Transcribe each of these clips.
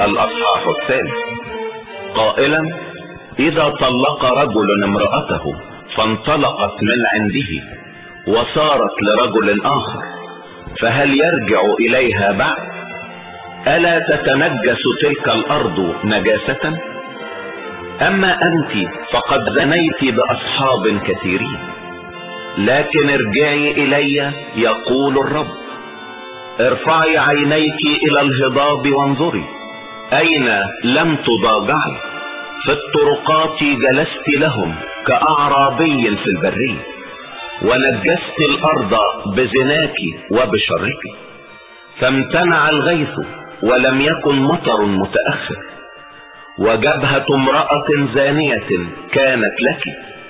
الأصحاح الثالث، قائلا: إذا طلق رجل امرأته فانطلقت من عنده وصارت لرجل آخر، فهل يرجع إليها بعد؟ ألا تتنجس تلك الأرض نجاسة؟ أما أنت فقد زنيت بأصحاب كثيرين، لكن ارجعي إلي يقول الرب. ارفعي عينيك إلى الهضاب وانظري، أين لم تضاجعي؟ في الطرقات جلست لهم كأعرابي في البرية، ونجست الأرض بزناك وبشرك. فامتنع الغيث ولم يكن مطر متأخر، وجبهة امرأة زانية كانت لك.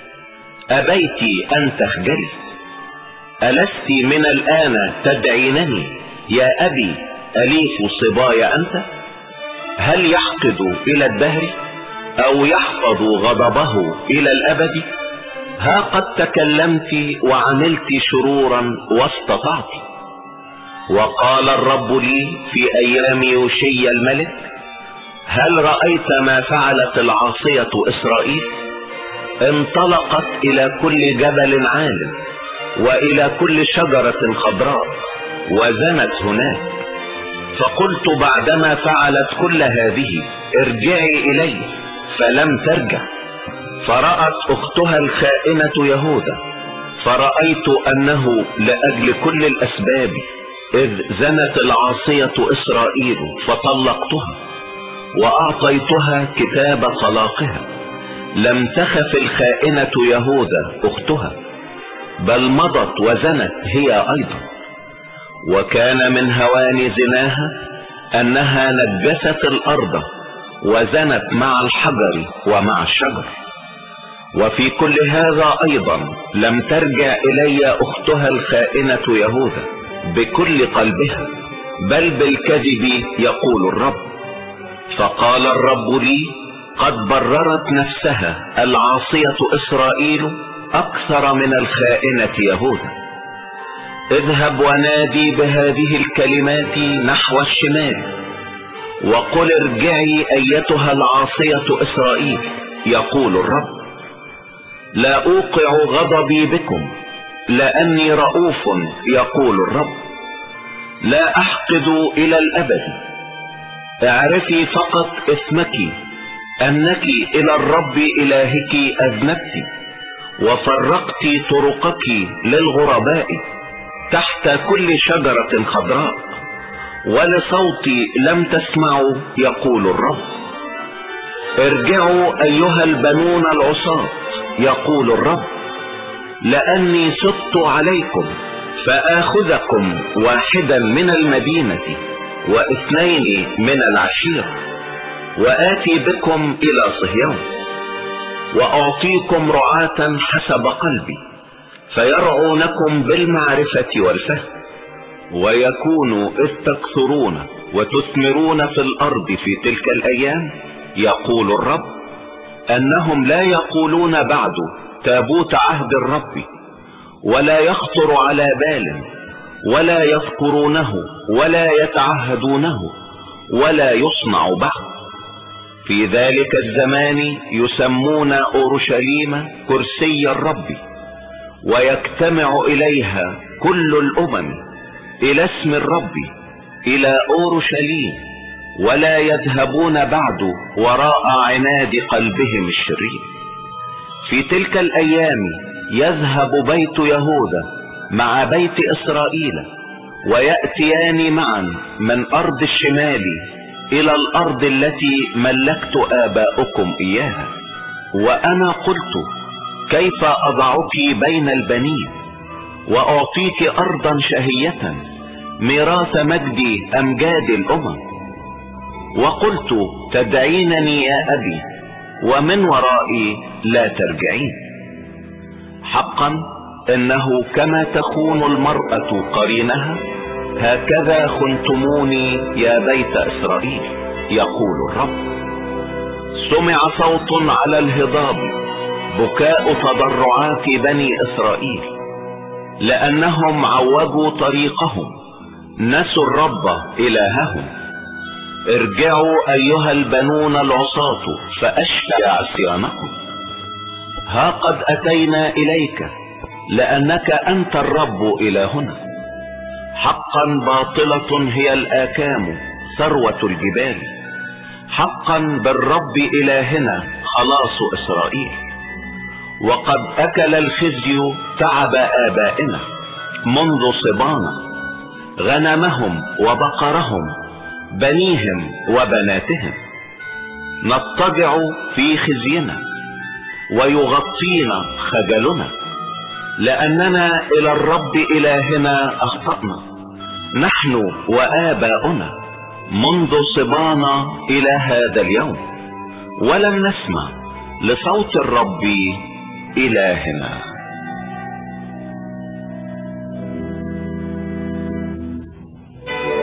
أبيت أن تخجلي؟ ألست من الآن تدعينني يا أبي أليف صباي أنت؟ هل يحقد إلى الدهر أو يحفظ غضبه إلى الأبد؟ ها قد تكلمت وعملت شرورا واستطعت. وقال الرب لي في أيام يوشي الملك: هل رأيت ما فعلت العاصية إسرائيل؟ انطلقت إلى كل جبل عال وإلى كل شجرة خضراء وزنت هناك. فقلت بعدما فعلت كل هذه: ارجعي إلي، فلم ترجع. فرأت أختها الخائنة يهوذا، فرأيت أنه لأجل كل الأسباب إذ زنت العاصية إسرائيل فطلقتها وأعطيتها كتاب طلاقها، لم تخف الخائنة يهوذا أختها، بل مضت وزنت هي أيضا. وكان من هوان زناها أنها نجست الأرض وزنت مع الحجر ومع الشجر. وفي كل هذا أيضا لم ترجع إلي أختها الخائنة يهوذا بكل قلبها، بل بالكذب يقول الرب. فقال الرب لي: قد بررت نفسها العاصية إسرائيل أكثر من الخائنة يهوذا. اذهب ونادي بهذه الكلمات نحو الشمال، وقل: ارجعي أيتها العاصية إسرائيل، يقول الرب. لا أوقع غضبي بكم لأني رؤوف، يقول الرب، لا أحقد إلى الأبد. اعرفي فقط اسمك، أنك إلى الرب إلهك أذنبت، وفرقت طرقك للغرباء تحت كل شجرة خضراء، ولصوتي لم تسمعوا، يقول الرب. ارجعوا أيها البنون العصاة، يقول الرب، لأني سدت عليكم فآخذكم واحدا من المدينة واثنين من العشيرة، وآتي بكم إلى صهيون، وأعطيكم رعاة حسب قلبي فيرعونكم بالمعرفة والفهم. ويكون إذ تكثرون وتثمرون في الأرض في تلك الأيام، يقول الرب، أنهم لا يقولون بعد تابوت عهد الرب، ولا يخطر على بال، ولا يذكرونه، ولا يتعهدونه، ولا يصنع بعد. في ذلك الزمان يسمون أورشليم كرسي الرب، ويجتمع إليها كل الأمم إلى اسم الرب، إلى أورشليم، ولا يذهبون بعد وراء عناد قلبهم الشرير. في تلك الأيام يذهب بيت يهوذا مع بيت إسرائيل، ويأتيان معا من أرض الشمال إلى الأرض التي ملكت آباؤكم إياها. وأنا قلت: كيف أضعك بين البنين وأعطيك أرضا شهية ميراث مجد أمجاد الأمم؟ وقلت: تدعينني يا أبي، ومن ورائي لا ترجعين. حقا إنه كما تخون المرأة قرينها، هكذا خنتموني يا بيت إسرائيل، يقول الرب. سمع صوت على الهضاب، بكاء تضرعات بني إسرائيل، لأنهم عوجوا طريقهم، نسوا الرب إلههم. ارجعوا ايها البنون العصاة فاشفي عصيانكم. ها قد اتينا اليك لانك انت الرب الهنا. حقا باطلة هي الاكام ثروة الجبال. حقا بالرب الهنا خلاص اسرائيل. وقد اكل الخزي تعب ابائنا منذ صبانا، غنمهم وبقرهم بنيهم وبناتهم. نضطجع في خزينا ويغطينا خجلنا، لاننا الى الرب الهنا اخطأنا نحن وآباؤنا منذ صبانا الى هذا اليوم، ولم نسمع لصوت الرب الهنا.